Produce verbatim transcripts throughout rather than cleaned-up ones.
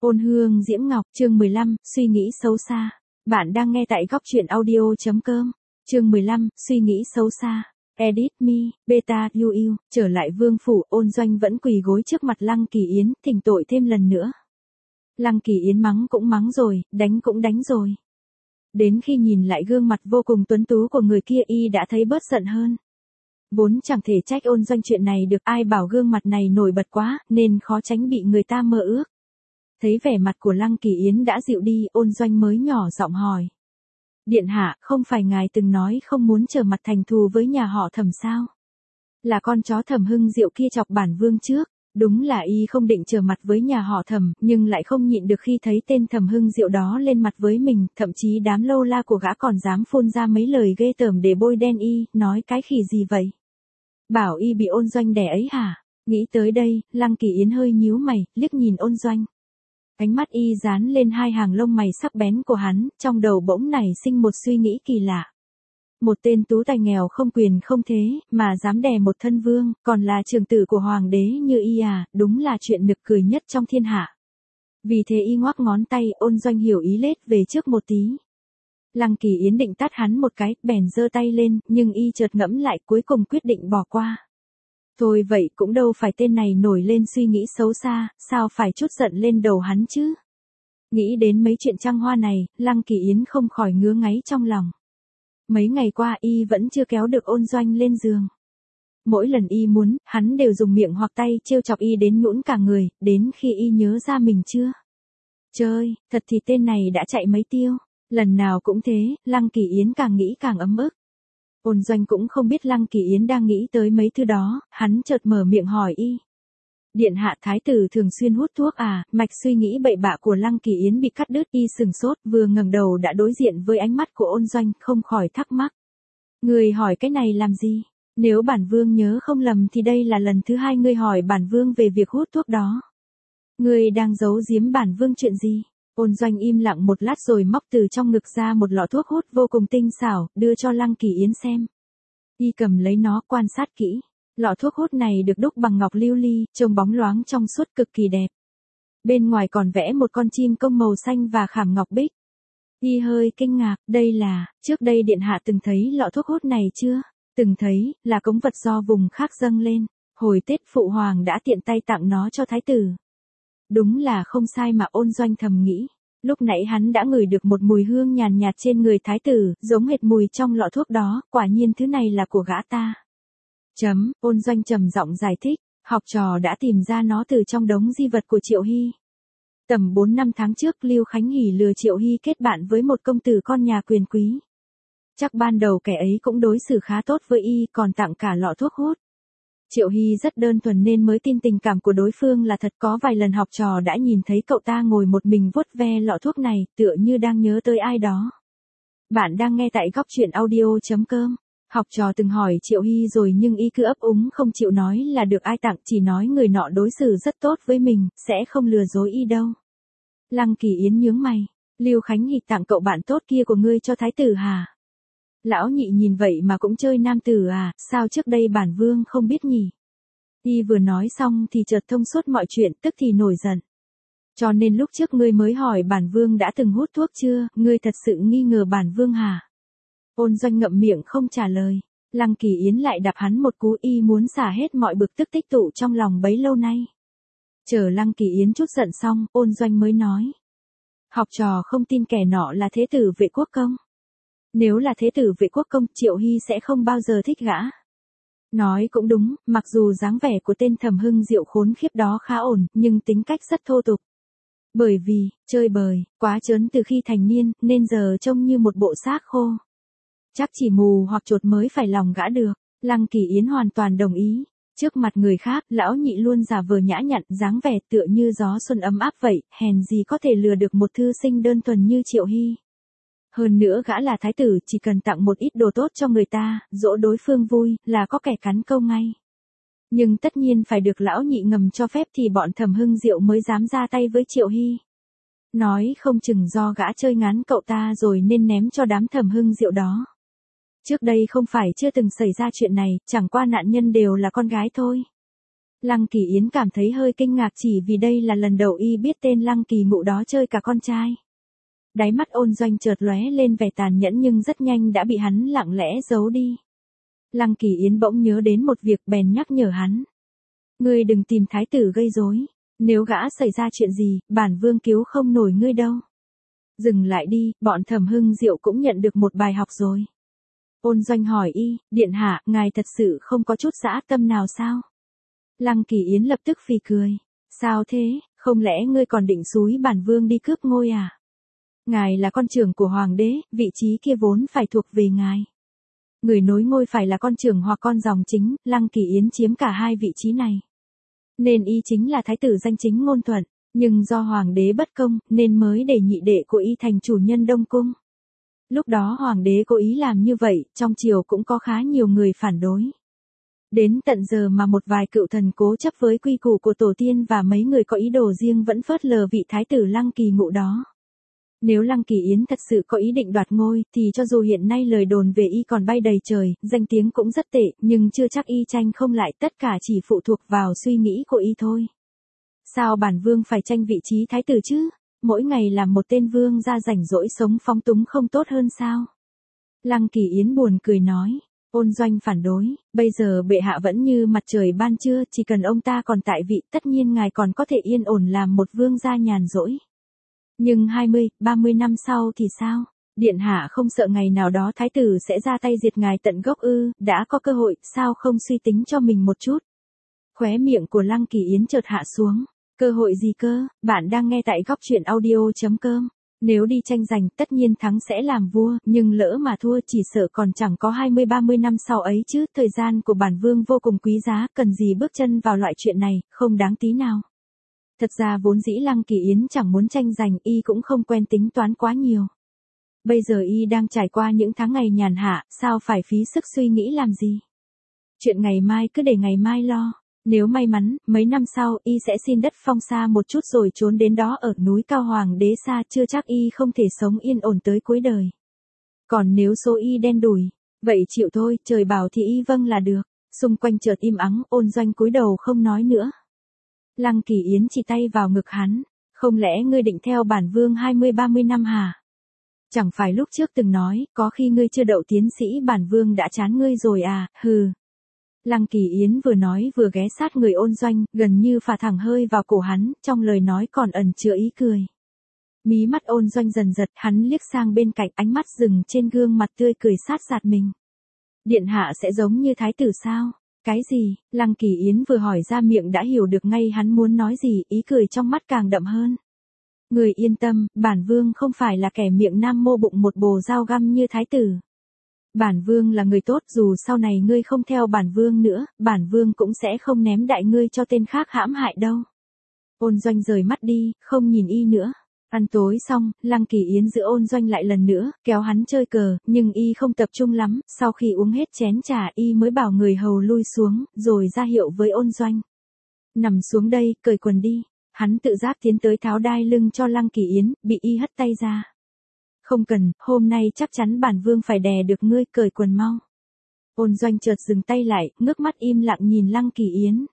Ôn hương diễm ngọc, chương mười lăm, suy nghĩ xấu xa. Bạn đang nghe tại góc truyện audio chấm com. Chương mười lăm, suy nghĩ xấu xa. Edit me, beta, you you. Trở lại vương phủ, Ôn Doanh vẫn quỳ gối trước mặt Lăng Kỳ Yến, thỉnh tội thêm lần nữa. Lăng Kỳ Yến mắng cũng mắng rồi, đánh cũng đánh rồi. Đến khi nhìn lại gương mặt vô cùng tuấn tú của người kia, y đã thấy bớt giận hơn. Vốn chẳng thể trách Ôn Doanh chuyện này được, ai bảo gương mặt này nổi bật quá, nên khó tránh bị người ta mơ ước. Thấy vẻ mặt của Lăng Kỳ Yến đã dịu đi, Ôn Doanh mới nhỏ giọng hỏi. Điện hạ, không phải ngài từng nói không muốn trở mặt thành thù với nhà họ Thẩm sao? Là con chó Thẩm Hưng Diệu kia chọc bản vương trước. Đúng là y không định trở mặt với nhà họ Thẩm, nhưng lại không nhịn được khi thấy tên Thẩm Hưng Diệu đó lên mặt với mình, thậm chí đám lâu la của gã còn dám phun ra mấy lời ghê tởm để bôi đen y, nói cái khỉ gì vậy? Bảo y bị Ôn Doanh đè ấy hả? Nghĩ tới đây, Lăng Kỳ Yến hơi nhíu mày, liếc nhìn Ôn Doanh. Ánh mắt y dán lên hai hàng lông mày sắc bén của hắn, trong đầu bỗng nảy sinh một suy nghĩ kỳ lạ. Một tên tú tài nghèo không quyền không thế, mà dám đè một thân vương, còn là trưởng tử của hoàng đế như y à, đúng là chuyện nực cười nhất trong thiên hạ. Vì thế y ngoắc ngón tay, Ôn Doanh hiểu ý lết về trước một tí. Lăng Kỳ Yến định tát hắn một cái, bèn giơ tay lên, nhưng y chợt ngẫm lại, cuối cùng quyết định bỏ qua. Thôi vậy cũng đâu phải tên này nổi lên suy nghĩ xấu xa, sao phải trút giận lên đầu hắn chứ? Nghĩ đến mấy chuyện trăng hoa này, Lăng Kỳ Yến không khỏi ngứa ngáy trong lòng. Mấy ngày qua y vẫn chưa kéo được Ôn Doanh lên giường. Mỗi lần y muốn, hắn đều dùng miệng hoặc tay trêu chọc y đến nhũn cả người, đến khi y nhớ ra mình chưa. Trời, thật thì tên này đã chạy mấy tiêu. Lần nào cũng thế, Lăng Kỳ Yến càng nghĩ càng ấm ức. Ôn Doanh cũng không biết Lăng Kỳ Yến đang nghĩ tới mấy thứ đó, hắn chợt mở miệng hỏi y. Điện hạ thái tử thường xuyên hút thuốc à? Mạch suy nghĩ bậy bạ của Lăng Kỳ Yến bị cắt đứt, y sừng sốt, vừa ngẩng đầu đã đối diện với ánh mắt của Ôn Doanh, không khỏi thắc mắc. Người hỏi cái này làm gì? Nếu bản vương nhớ không lầm thì đây là lần thứ hai ngươi hỏi bản vương về việc hút thuốc đó. Ngươi đang giấu giếm bản vương chuyện gì? Ôn Doanh im lặng một lát rồi móc từ trong ngực ra một lọ thuốc hút vô cùng tinh xảo, đưa cho Lăng Kỳ Yến xem. Y cầm lấy nó quan sát kỹ. Lọ thuốc hút này được đúc bằng ngọc lưu ly, trông bóng loáng trong suốt cực kỳ đẹp. Bên ngoài còn vẽ một con chim công màu xanh và khảm ngọc bích. Y hơi kinh ngạc, đây là, trước đây điện hạ từng thấy lọ thuốc hút này chưa? Từng thấy, là cống vật do vùng khác dâng lên. Hồi Tết phụ hoàng đã tiện tay tặng nó cho thái tử. Đúng là không sai mà, Ôn Doanh thầm nghĩ. Lúc nãy hắn đã ngửi được một mùi hương nhàn nhạt trên người thái tử, giống hệt mùi trong lọ thuốc đó, quả nhiên thứ này là của gã ta. Chấm, Ôn Doanh trầm giọng giải thích, học trò đã tìm ra nó từ trong đống di vật của Triệu Hy. Tầm bốn năm tháng trước Lưu Khánh Hỷ lừa Triệu Hy kết bạn với một công tử con nhà quyền quý. Chắc ban đầu kẻ ấy cũng đối xử khá tốt với y, còn tặng cả lọ thuốc hút. Triệu Hy rất đơn thuần nên mới tin tình cảm của đối phương là thật, có vài lần học trò đã nhìn thấy cậu ta ngồi một mình vuốt ve lọ thuốc này, tựa như đang nhớ tới ai đó. Bạn đang nghe tại góc truyện audio chấm com. Học trò từng hỏi Triệu Hy rồi nhưng y cứ ấp úng không chịu nói là được ai tặng, chỉ nói người nọ đối xử rất tốt với mình, sẽ không lừa dối y đâu. Lăng Kỳ Yến nhướng mày, Lưu Khánh Hỷ tặng cậu bạn tốt kia của ngươi cho thái tử hả? Lão nhị nhìn vậy mà cũng chơi nam tử à, sao trước đây bản vương không biết nhỉ? Y vừa nói xong thì chợt thông suốt mọi chuyện, tức thì nổi giận. Cho nên lúc trước ngươi mới hỏi bản vương đã từng hút thuốc chưa, ngươi thật sự nghi ngờ bản vương hả? Ôn Doanh ngậm miệng không trả lời. Lăng Kỳ Yến lại đạp hắn một cú, y muốn xả hết mọi bực tức tích tụ trong lòng bấy lâu nay. Chờ Lăng Kỳ Yến chút giận xong, Ôn Doanh mới nói. Học trò không tin kẻ nọ là thế tử Vệ Quốc Công. Nếu là thế tử Vệ Quốc Công, Triệu Hy sẽ không bao giờ thích gã. Nói cũng đúng, mặc dù dáng vẻ của tên Thẩm Hưng Diệu khốn khiếp đó khá ổn, nhưng tính cách rất thô tục. Bởi vì, chơi bời, quá trớn từ khi thành niên, nên giờ trông như một bộ xác khô. Chắc chỉ mù hoặc chột mới phải lòng gã được. Lăng Kỳ Yến hoàn toàn đồng ý. Trước mặt người khác, lão nhị luôn giả vờ nhã nhặn, dáng vẻ tựa như gió xuân ấm áp vậy, hèn gì có thể lừa được một thư sinh đơn thuần như Triệu Hy. Hơn nữa gã là thái tử, chỉ cần tặng một ít đồ tốt cho người ta, dỗ đối phương vui, là có kẻ cắn câu ngay. Nhưng tất nhiên phải được lão nhị ngầm cho phép thì bọn Thẩm Hưng Diệu mới dám ra tay với Triệu Hy. Nói không chừng do gã chơi ngán cậu ta rồi nên ném cho đám Thẩm Hưng Diệu đó. Trước đây không phải chưa từng xảy ra chuyện này, chẳng qua nạn nhân đều là con gái thôi. Lăng Kỳ Yến cảm thấy hơi kinh ngạc chỉ vì đây là lần đầu y biết tên Lăng Kỳ Ngụ đó chơi cả con trai. Đáy mắt Ôn Doanh chợt lóe lên vẻ tàn nhẫn nhưng rất nhanh đã bị hắn lặng lẽ giấu đi. Lăng Kỳ Yến bỗng nhớ đến một việc bèn nhắc nhở hắn. Ngươi đừng tìm thái tử gây rối, nếu gã xảy ra chuyện gì, bản vương cứu không nổi ngươi đâu. Dừng lại đi, bọn Thẩm Hưng Diệu cũng nhận được một bài học rồi. Ôn Doanh hỏi y, điện hạ, ngài thật sự không có chút dã tâm nào sao? Lăng Kỳ Yến lập tức phì cười. Sao thế, không lẽ ngươi còn định xúi bản vương đi cướp ngôi à? Ngài là con trưởng của hoàng đế, vị trí kia vốn phải thuộc về ngài. Người nối ngôi phải là con trưởng hoặc con dòng chính, Lăng Kỳ Yến chiếm cả hai vị trí này. Nên y chính là thái tử danh chính ngôn thuận, nhưng do hoàng đế bất công, nên mới để nhị đệ của y thành chủ nhân Đông Cung. Lúc đó hoàng đế cố ý làm như vậy, trong triều cũng có khá nhiều người phản đối. Đến tận giờ mà một vài cựu thần cố chấp với quy củ của tổ tiên và mấy người có ý đồ riêng vẫn phớt lờ vị thái tử Lăng Kỳ Ngụ đó. Nếu Lăng Kỳ Yến thật sự có ý định đoạt ngôi, thì cho dù hiện nay lời đồn về y còn bay đầy trời, danh tiếng cũng rất tệ, nhưng chưa chắc y tranh không lại, tất cả chỉ phụ thuộc vào suy nghĩ của y thôi. Sao bản vương phải tranh vị trí thái tử chứ? Mỗi ngày làm một tên vương ra rảnh rỗi sống phóng túng không tốt hơn sao? Lăng Kỳ Yến buồn cười nói. Ôn Doanh phản đối, bây giờ bệ hạ vẫn như mặt trời ban trưa, chỉ cần ông ta còn tại vị, tất nhiên ngài còn có thể yên ổn làm một vương gia nhàn rỗi. Nhưng hai mươi, ba mươi năm sau thì sao? Điện hạ không sợ ngày nào đó thái tử sẽ ra tay diệt ngài tận gốc ư? Đã có cơ hội, sao không suy tính cho mình một chút? Khóe miệng của Lăng Kỳ Yến chợt hạ xuống. Cơ hội gì cơ? Bạn đang nghe tại góc truyện audio chấm com. Nếu đi tranh giành, tất nhiên thắng sẽ làm vua, nhưng lỡ mà thua chỉ sợ còn chẳng có hai mươi ba mươi năm sau ấy chứ. Thời gian của bản vương vô cùng quý giá, cần gì bước chân vào loại chuyện này, không đáng tí nào. Thật ra vốn dĩ Lăng Kỳ Yến chẳng muốn tranh giành, y cũng không quen tính toán quá nhiều. Bây giờ y đang trải qua những tháng ngày nhàn hạ, sao phải phí sức suy nghĩ làm gì? Chuyện ngày mai cứ để ngày mai lo. Nếu may mắn, mấy năm sau, y sẽ xin đất phong xa một chút rồi trốn đến đó ở núi cao hoàng đế xa, chưa chắc y không thể sống yên ổn tới cuối đời. Còn nếu số y đen đủi, vậy chịu thôi, trời bảo thì y vâng là được. Xung quanh chợt im ắng, Ôn Doanh cúi đầu không nói nữa. Lăng Kỳ Yến chỉ tay vào ngực hắn, không lẽ ngươi định theo bản vương hai mươi ba mươi năm hả? Chẳng phải lúc trước từng nói, có khi ngươi chưa đậu tiến sĩ bản vương đã chán ngươi rồi à, hừ. Lăng Kỳ Yến vừa nói vừa ghé sát người Ôn Doanh, gần như phả thẳng hơi vào cổ hắn, trong lời nói còn ẩn chứa ý cười. Mí mắt Ôn Doanh dần giật, hắn liếc sang bên cạnh, ánh mắt dừng trên gương mặt tươi cười sát sạt mình. Điện hạ sẽ giống như thái tử sao? Cái gì? Lăng Kỳ Yến vừa hỏi ra miệng đã hiểu được ngay hắn muốn nói gì, ý cười trong mắt càng đậm hơn. Người yên tâm, bản vương không phải là kẻ miệng nam mô bụng một bồ dao găm như thái tử. Bản vương là người tốt, dù sau này ngươi không theo bản vương nữa, bản vương cũng sẽ không ném đại ngươi cho tên khác hãm hại đâu. Ôn Doanh rời mắt đi, không nhìn y nữa. Ăn tối xong, Lăng Kỳ Yến giữ Ôn Doanh lại lần nữa, kéo hắn chơi cờ, nhưng y không tập trung lắm, sau khi uống hết chén trà y mới bảo người hầu lui xuống, rồi ra hiệu với Ôn Doanh. Nằm xuống đây, cởi quần đi. Hắn tự giác tiến tới tháo đai lưng cho Lăng Kỳ Yến, bị y hất tay ra. Không cần, hôm nay chắc chắn bản vương phải đè được ngươi, cởi quần mau. Ôn Doanh chợt dừng tay lại, ngước mắt im lặng nhìn Lăng Kỳ Yến.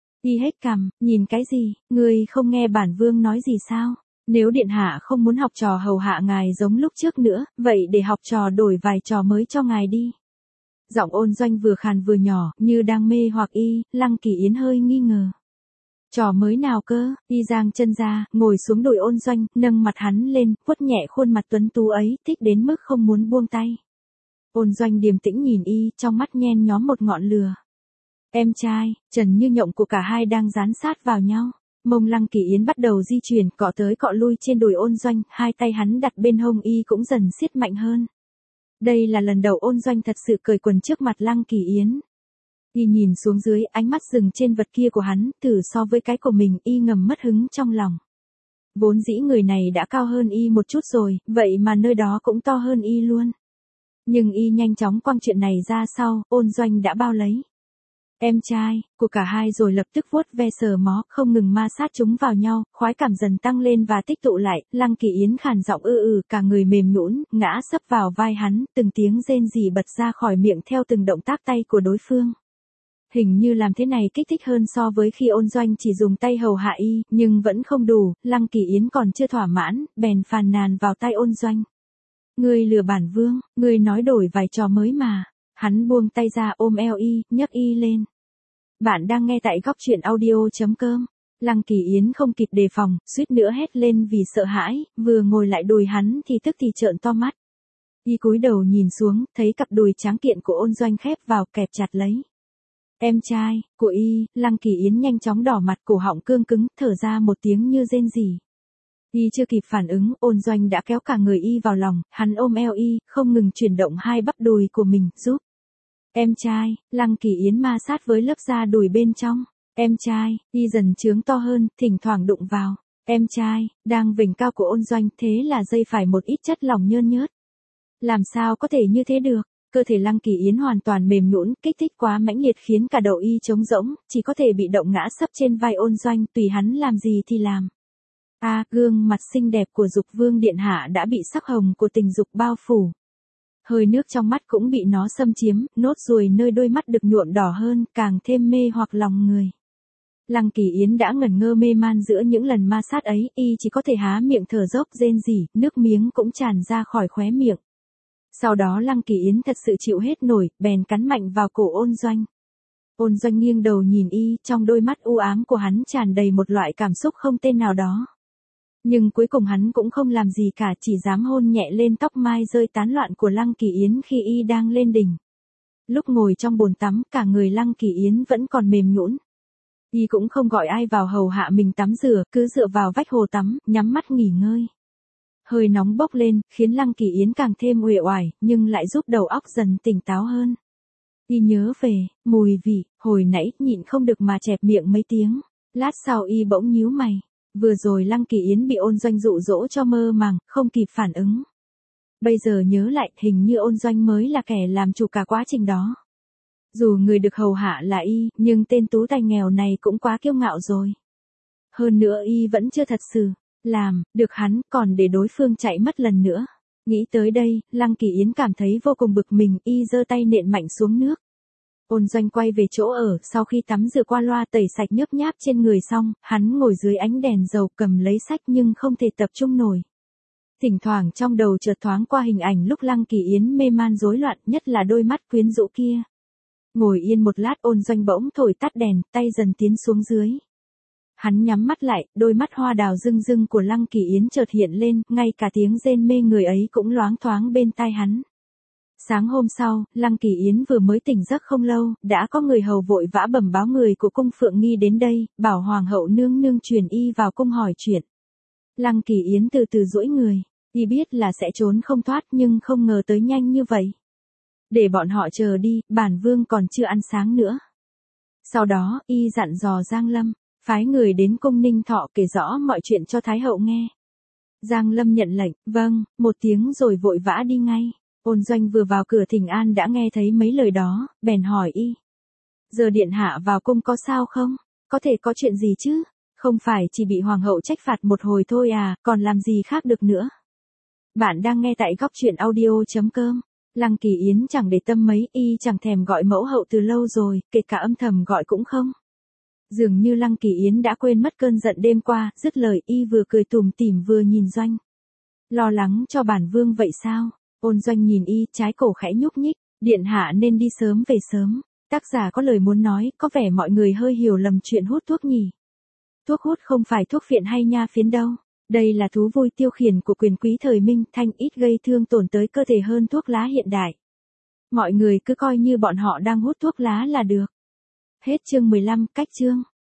Y hết cằm, nhìn cái gì, ngươi không nghe bản vương nói gì sao? Nếu điện hạ không muốn học trò hầu hạ ngài giống lúc trước nữa, vậy để học trò đổi vài trò mới cho ngài đi. Giọng Ôn Doanh vừa khàn vừa nhỏ, như đang mê hoặc y, Lăng Kỳ Yến hơi nghi ngờ. Trò mới nào cơ? Y giang chân ra, ngồi xuống đùi Ôn Doanh, nâng mặt hắn lên, vuốt nhẹ khuôn mặt tuấn tú ấy, thích đến mức không muốn buông tay. Ôn Doanh điềm tĩnh nhìn y, trong mắt nhen nhóm một ngọn lửa. Em trai, trần như nhộng của cả hai đang dán sát vào nhau. Mông Lăng Kỳ Yến bắt đầu di chuyển, cọ tới cọ lui trên đùi Ôn Doanh, hai tay hắn đặt bên hông y cũng dần siết mạnh hơn. Đây là lần đầu Ôn Doanh thật sự cởi quần trước mặt Lăng Kỳ Yến. Y nhìn xuống dưới, ánh mắt dừng trên vật kia của hắn, thử so với cái của mình, y ngầm mất hứng trong lòng. Vốn dĩ người này đã cao hơn y một chút rồi, vậy mà nơi đó cũng to hơn y luôn. Nhưng y nhanh chóng quăng chuyện này ra sau, Ôn Doanh đã bao lấy. Em trai, của cả hai rồi lập tức vuốt ve sờ mó, không ngừng ma sát chúng vào nhau, khoái cảm dần tăng lên và tích tụ lại, Lăng Kỳ Yến khàn giọng ư ừ, cả người mềm nhũn, ngã sấp vào vai hắn, từng tiếng rên rỉ bật ra khỏi miệng theo từng động tác tay của đối phương. Hình như làm thế này kích thích hơn so với khi Ôn Doanh chỉ dùng tay hầu hạ y, nhưng vẫn không đủ, Lăng Kỳ Yến còn chưa thỏa mãn, bèn phàn nàn vào tai Ôn Doanh. Ngươi lừa bản vương, ngươi nói đổi vài trò mới mà. Hắn buông tay ra ôm eo y, nhấc y lên. Bạn đang nghe tại góc truyện audio.com. Lăng Kỳ Yến không kịp đề phòng, suýt nữa hét lên vì sợ hãi, vừa ngồi lại đùi hắn thì tức thì trợn to mắt. Y cúi đầu nhìn xuống, thấy cặp đùi tráng kiện của Ôn Doanh khép vào kẹp chặt lấy. Em trai, của y, Lăng Kỳ Yến nhanh chóng đỏ mặt, cổ họng cương cứng, thở ra một tiếng như rên rỉ. Y chưa kịp phản ứng, Ôn Doanh đã kéo cả người y vào lòng, hắn ôm eo y, không ngừng chuyển động hai bắp đùi của mình, giúp. Em trai, Lăng Kỳ Yến ma sát với lớp da đùi bên trong. Em trai, y dần trướng to hơn, thỉnh thoảng đụng vào. Em trai, đang vểnh cao của Ôn Doanh, thế là dây phải một ít chất lỏng nhơn nhớt. Làm sao có thể như thế được? Cơ thể Lăng Kỳ Yến hoàn toàn mềm nhũn, kích thích quá mãnh liệt khiến cả đầu y trống rỗng, chỉ có thể bị động ngã sấp trên vai Ôn Doanh, tùy hắn làm gì thì làm. A, à, gương mặt xinh đẹp của Dục Vương điện hạ đã bị sắc hồng của tình dục bao phủ. Hơi nước trong mắt cũng bị nó xâm chiếm, nốt ruồi nơi đôi mắt được nhuộm đỏ hơn, càng thêm mê hoặc lòng người. Lăng Kỳ Yến đã ngẩn ngơ mê man giữa những lần ma sát ấy, y chỉ có thể há miệng thở dốc rên rỉ, nước miếng cũng tràn ra khỏi khóe miệng. Sau đó Lăng Kỳ Yến thật sự chịu hết nổi, bèn cắn mạnh vào cổ Ôn Doanh. Ôn Doanh nghiêng đầu nhìn y, trong đôi mắt u ám của hắn tràn đầy một loại cảm xúc không tên nào đó. Nhưng cuối cùng hắn cũng không làm gì cả, chỉ dám hôn nhẹ lên tóc mai rơi tán loạn của Lăng Kỳ Yến khi y đang lên đỉnh. Lúc ngồi trong bồn tắm, cả người Lăng Kỳ Yến vẫn còn mềm nhũn. Y cũng không gọi ai vào hầu hạ mình tắm rửa, cứ dựa vào vách hồ tắm, nhắm mắt nghỉ ngơi. Hơi nóng bốc lên, khiến Lăng Kỳ Yến càng thêm uể oải, nhưng lại giúp đầu óc dần tỉnh táo hơn. Y nhớ về, mùi vị, hồi nãy nhịn không được mà chẹp miệng mấy tiếng. Lát sau y bỗng nhíu mày. Vừa rồi Lăng Kỳ Yến bị Ôn Doanh dụ dỗ cho mơ màng, không kịp phản ứng. Bây giờ nhớ lại, hình như Ôn Doanh mới là kẻ làm chủ cả quá trình đó. Dù người được hầu hạ là y, nhưng tên tú tài nghèo này cũng quá kiêu ngạo rồi. Hơn nữa y vẫn chưa thật sự làm được hắn, còn để đối phương chạy mất lần nữa. Nghĩ tới đây, Lăng Kỳ Yến cảm thấy vô cùng bực mình, y giơ tay nện mạnh xuống nước. Ôn Doanh quay về chỗ ở, sau khi tắm rửa qua loa tẩy sạch nhớp nháp trên người xong, hắn ngồi dưới ánh đèn dầu cầm lấy sách nhưng không thể tập trung nổi. Thỉnh thoảng trong đầu chợt thoáng qua hình ảnh lúc Lăng Kỳ Yến mê man rối loạn, nhất là đôi mắt quyến rũ kia. Ngồi yên một lát, Ôn Doanh bỗng thổi tắt đèn, tay dần tiến xuống dưới. Hắn nhắm mắt lại, đôi mắt hoa đào rưng rưng của Lăng Kỳ Yến chợt hiện lên, ngay cả tiếng rên mê người ấy cũng loáng thoáng bên tai hắn. Sáng hôm sau, Lăng Kỳ Yến vừa mới tỉnh giấc không lâu, đã có người hầu vội vã bẩm báo người của cung Phượng Nghi đến đây, bảo Hoàng hậu nương nương truyền y vào cung hỏi chuyện. Lăng Kỳ Yến từ từ duỗi người, y biết là sẽ trốn không thoát nhưng không ngờ tới nhanh như vậy. Để bọn họ chờ đi, bản vương còn chưa ăn sáng nữa. Sau đó, y dặn dò Giang Lâm, phái người đến cung Ninh Thọ kể rõ mọi chuyện cho Thái hậu nghe. Giang Lâm nhận lệnh, vâng, một tiếng rồi vội vã đi ngay. Ôn Doanh vừa vào cửa thỉnh an đã nghe thấy mấy lời đó, bèn hỏi y. Giờ điện hạ vào cung có sao không? Có thể có chuyện gì chứ? Không phải chỉ bị hoàng hậu trách phạt một hồi thôi à, còn làm gì khác được nữa? Bạn đang nghe tại góc truyện audio.com. Lăng Kỳ Yến chẳng để tâm mấy, y chẳng thèm gọi mẫu hậu từ lâu rồi, kể cả âm thầm gọi cũng không. Dường như Lăng Kỳ Yến đã quên mất cơn giận đêm qua, dứt lời y vừa cười tủm tỉm vừa nhìn Doanh. Lo lắng cho bản vương vậy sao? Ôn Doanh nhìn y, trái cổ khẽ nhúc nhích, điện hạ nên đi sớm về sớm. Tác giả có lời muốn nói, có vẻ mọi người hơi hiểu lầm chuyện hút thuốc nhỉ. Thuốc hút không phải thuốc phiện hay nha phiến đâu. Đây là thú vui tiêu khiển của quyền quý thời Minh Thanh, ít gây thương tổn tới cơ thể hơn thuốc lá hiện đại. Mọi người cứ coi như bọn họ đang hút thuốc lá là được. Hết chương mười lăm, cách chương.